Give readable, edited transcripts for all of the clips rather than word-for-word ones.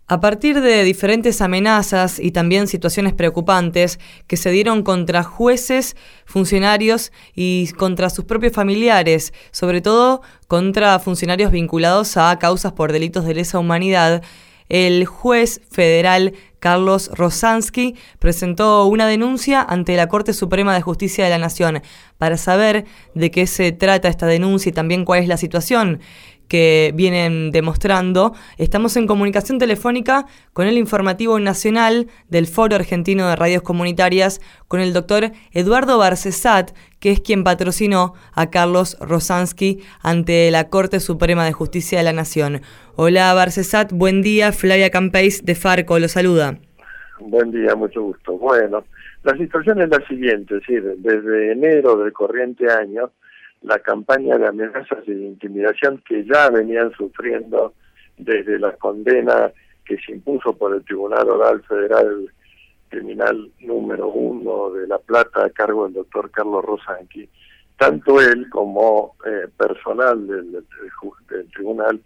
A partir de diferentes amenazas y también situaciones preocupantes que se dieron contra jueces, funcionarios y contra sus propios familiares, sobre todo contra funcionarios vinculados a causas por delitos de lesa humanidad, el juez federal Carlos Rosansky presentó una denuncia ante la Corte Suprema de Justicia de la Nación. Para saber de qué se trata esta denuncia y también cuál es la situación que vienen demostrando, estamos en comunicación telefónica con el informativo nacional del Foro Argentino de Radios Comunitarias, con el doctor Eduardo Barcesat, que es quien patrocinó a Carlos Rosansky ante la Corte Suprema de Justicia de la Nación. Hola Barcesat, buen día, Flavia Campeis de Farco lo saluda. Buen día, mucho gusto. Bueno, la situación es la siguiente, es decir, desde enero del corriente año, la campaña de amenazas y de intimidación que ya venían sufriendo desde la condena que se impuso por el Tribunal Oral Federal Criminal número 1 de La Plata a cargo del doctor Carlos Rosansky, tanto él como personal del tribunal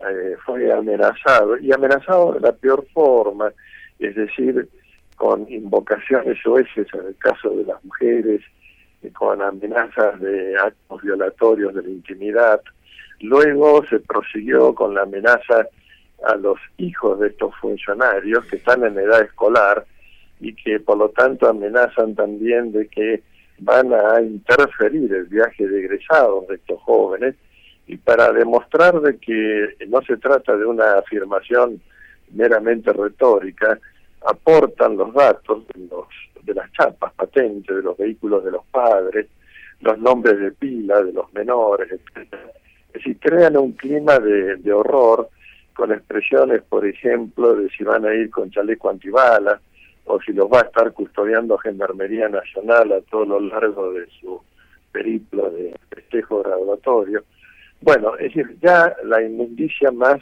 fue amenazado, y amenazado de la peor forma, es decir, con invocaciones soeces en el caso de las mujeres, con amenazas de actos violatorios de la intimidad. Luego se prosiguió con la amenaza a los hijos de estos funcionarios que están en edad escolar y que por lo tanto amenazan también de que van a interferir el viaje de egresados de estos jóvenes, y para demostrar de que no se trata de una afirmación meramente retórica, aportan los datos de las chapas patentes de los vehículos de los padres, los nombres de pila de los menores, etc. Es decir, crean un clima de horror con expresiones, por ejemplo, de si van a ir con chaleco antibalas o si los va a estar custodiando Gendarmería Nacional a todo lo largo de su periplo de festejo graduatorio. Bueno, es decir, ya la inmundicia más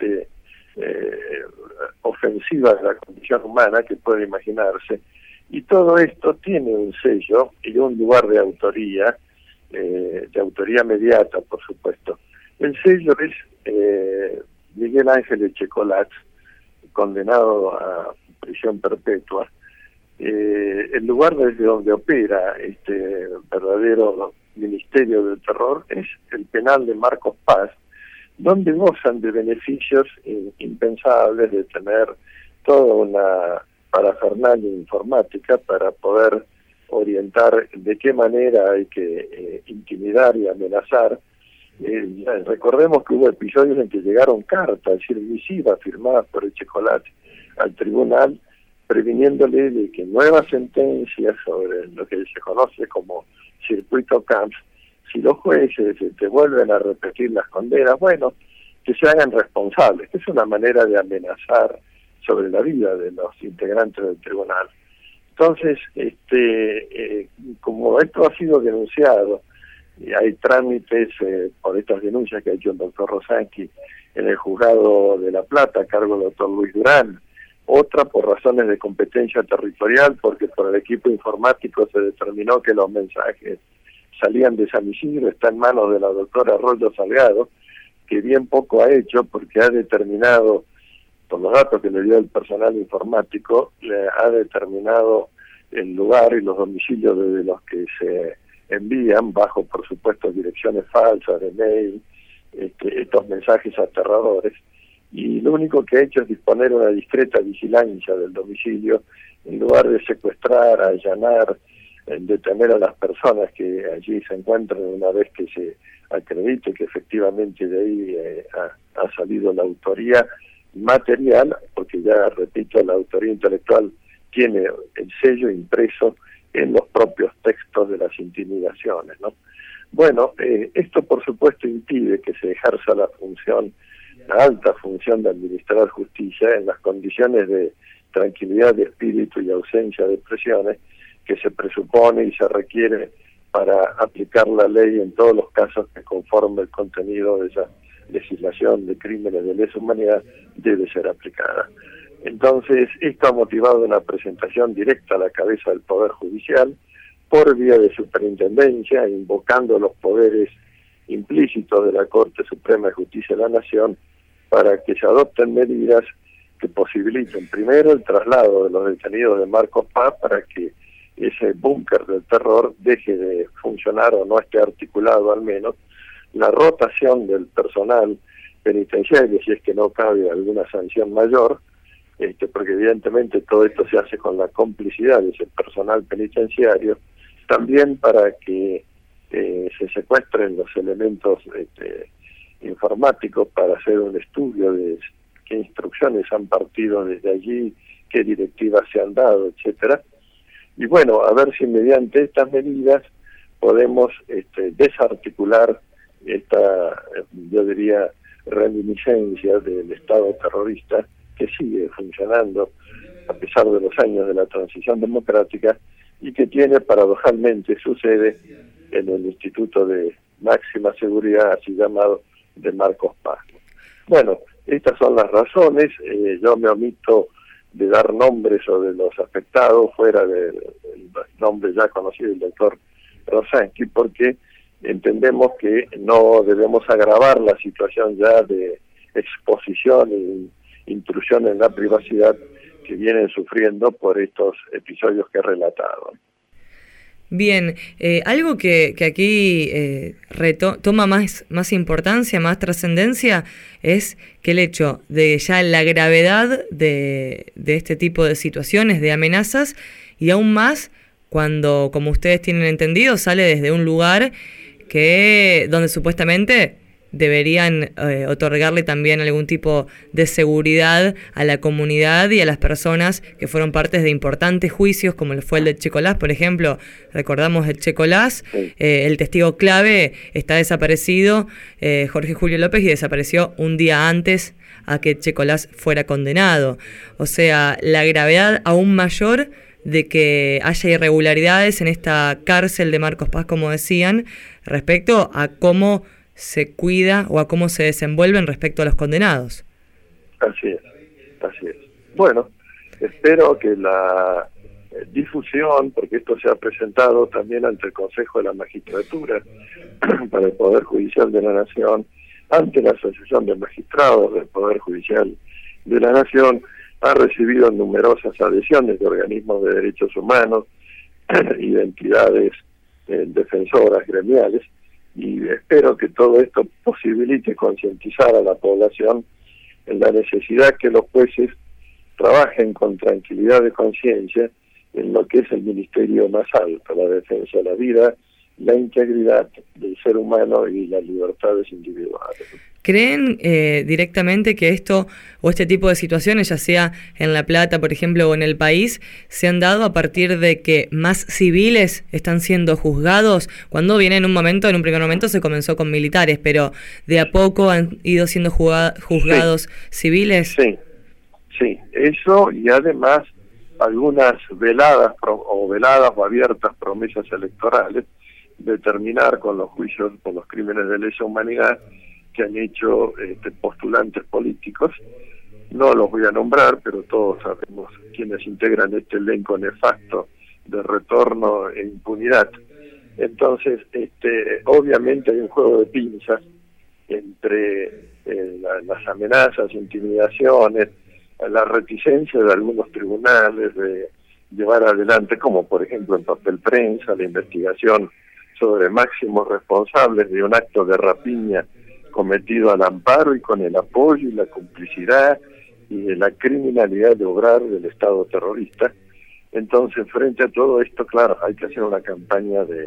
ofensiva de la condición humana que puede imaginarse, y todo esto tiene un sello y un lugar de autoría mediata, por supuesto. El sello es Miguel Ángel Echecolat, condenado a prisión perpetua. El lugar desde donde opera este verdadero ministerio del terror es el penal de Marcos Paz, donde gozan de beneficios impensables, de tener toda una parafernalia informática para poder orientar de qué manera hay que intimidar y amenazar. Recordemos que hubo episodios en que llegaron cartas, es decir, misivas firmadas por Echecolat al tribunal, previniéndole de que nuevas sentencias sobre lo que se conoce como circuito Camps, si los jueces te vuelven a repetir las condenas, bueno, que se hagan responsables, que es una manera de amenazar sobre la vida de los integrantes del tribunal. Entonces, como esto ha sido denunciado, y hay trámites por estas denuncias que ha hecho el doctor Rosansky en el juzgado de La Plata a cargo del doctor Luis Durán, otra por razones de competencia territorial, porque por el equipo informático se determinó que los mensajes salían de San Isidro, está en manos de la doctora Arroyo Salgado, que bien poco ha hecho porque ha determinado, por los datos que le dio el personal informático, le ha determinado el lugar y los domicilios desde los que se envían, bajo por supuesto direcciones falsas de mail, estos mensajes aterradores, y lo único que ha hecho es disponer una discreta vigilancia del domicilio, en lugar de secuestrar, allanar, detener a las personas que allí se encuentran una vez que se acredite que efectivamente de ahí ha salido la autoría material, porque ya repito, la autoría intelectual tiene el sello impreso en los propios textos de las intimidaciones, ¿no? Bueno, esto por supuesto impide que se ejerza la alta función de administrar justicia en las condiciones de tranquilidad de espíritu y ausencia de presiones que se presupone y se requiere para aplicar la ley en todos los casos que conforme el contenido de esa legislación de crímenes de lesa humanidad debe ser aplicada. Entonces, esto ha motivado una presentación directa a la cabeza del Poder Judicial por vía de superintendencia, invocando los poderes implícitos de la Corte Suprema de Justicia de la Nación para que se adopten medidas que posibiliten primero el traslado de los detenidos de Marcos Paz para que ese búnker del terror deje de funcionar o no esté articulado al menos, la rotación del personal penitenciario, si es que no cabe alguna sanción mayor, porque evidentemente todo esto se hace con la complicidad de ese personal penitenciario, también para que se secuestren los elementos informáticos para hacer un estudio de qué instrucciones han partido desde allí, qué directivas se han dado, etcétera. Y bueno, a ver si mediante estas medidas podemos desarticular esta, yo diría, reminiscencia del Estado terrorista que sigue funcionando a pesar de los años de la transición democrática y que tiene paradojalmente su sede en el Instituto de Máxima Seguridad, así llamado, de Marcos Paz. Bueno, estas son las razones. Yo me omito de dar nombres o de los afectados fuera del nombre ya conocido del doctor Rosansky, porque entendemos que no debemos agravar la situación ya de exposición e intrusión en la privacidad que vienen sufriendo por estos episodios que he relatado. Bien, algo que aquí toma más importancia, más trascendencia, es que el hecho de ya la gravedad de este tipo de situaciones, de amenazas, y aún más cuando, como ustedes tienen entendido, sale desde un lugar donde supuestamente deberían otorgarle también algún tipo de seguridad a la comunidad y a las personas que fueron partes de importantes juicios, como fue el de Checolás, por ejemplo. Recordamos el Checolás, el testigo clave está desaparecido, Jorge Julio López, y desapareció un día antes a que Checolás fuera condenado. O sea, la gravedad aún mayor de que haya irregularidades en esta cárcel de Marcos Paz, como decían, respecto a cómo se cuida o a cómo se desenvuelven respecto a los condenados. Así es. Bueno, espero que la difusión, porque esto se ha presentado también ante el Consejo de la Magistratura, para el Poder Judicial de la Nación, ante la Asociación de Magistrados del Poder Judicial de la Nación, ha recibido numerosas adhesiones de organismos de derechos humanos y de entidades defensoras gremiales, y espero que todo esto posibilite concientizar a la población en la necesidad que los jueces trabajen con tranquilidad de conciencia en lo que es el ministerio más alto, la defensa de la vida, la integridad del ser humano y las libertades individuales. ¿Creen directamente que esto o este tipo de situaciones, ya sea en La Plata, por ejemplo, o en el país, se han dado a partir de que más civiles están siendo juzgados? Cuando viene en un primer momento se comenzó con militares, pero de a poco han ido siendo juzgados civiles. Sí, eso, y además algunas veladas o abiertas promesas electorales de terminar con los juicios por los crímenes de lesa humanidad que han hecho postulantes políticos. No los voy a nombrar, pero todos sabemos quienes integran este elenco nefasto de retorno e impunidad. Entonces, obviamente hay un juego de pinzas entre las amenazas, intimidaciones, la reticencia de algunos tribunales de llevar adelante, como por ejemplo en papel prensa, la investigación sobre máximos responsables de un acto de rapiña cometido al amparo y con el apoyo y la complicidad y de la criminalidad de obrar del Estado terrorista. Entonces, frente a todo esto, claro, hay que hacer una campaña de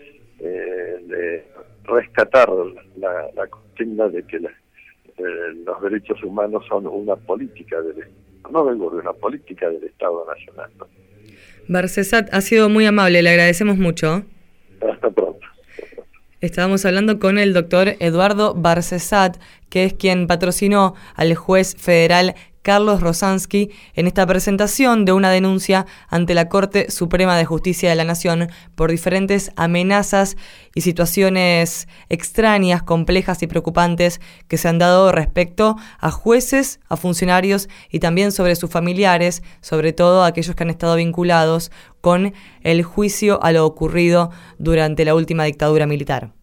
rescatar la consigna de que los derechos humanos son una política no del gobierno, una política del Estado Nacional. Barcesat, ha sido muy amable, le agradecemos mucho. Hasta pronto. Estábamos hablando con el doctor Eduardo Barcesat, que es quien patrocinó al juez federal Carlos Rosansky en esta presentación de una denuncia ante la Corte Suprema de Justicia de la Nación por diferentes amenazas y situaciones extrañas, complejas y preocupantes que se han dado respecto a jueces, a funcionarios y también sobre sus familiares, sobre todo aquellos que han estado vinculados con el juicio a lo ocurrido durante la última dictadura militar.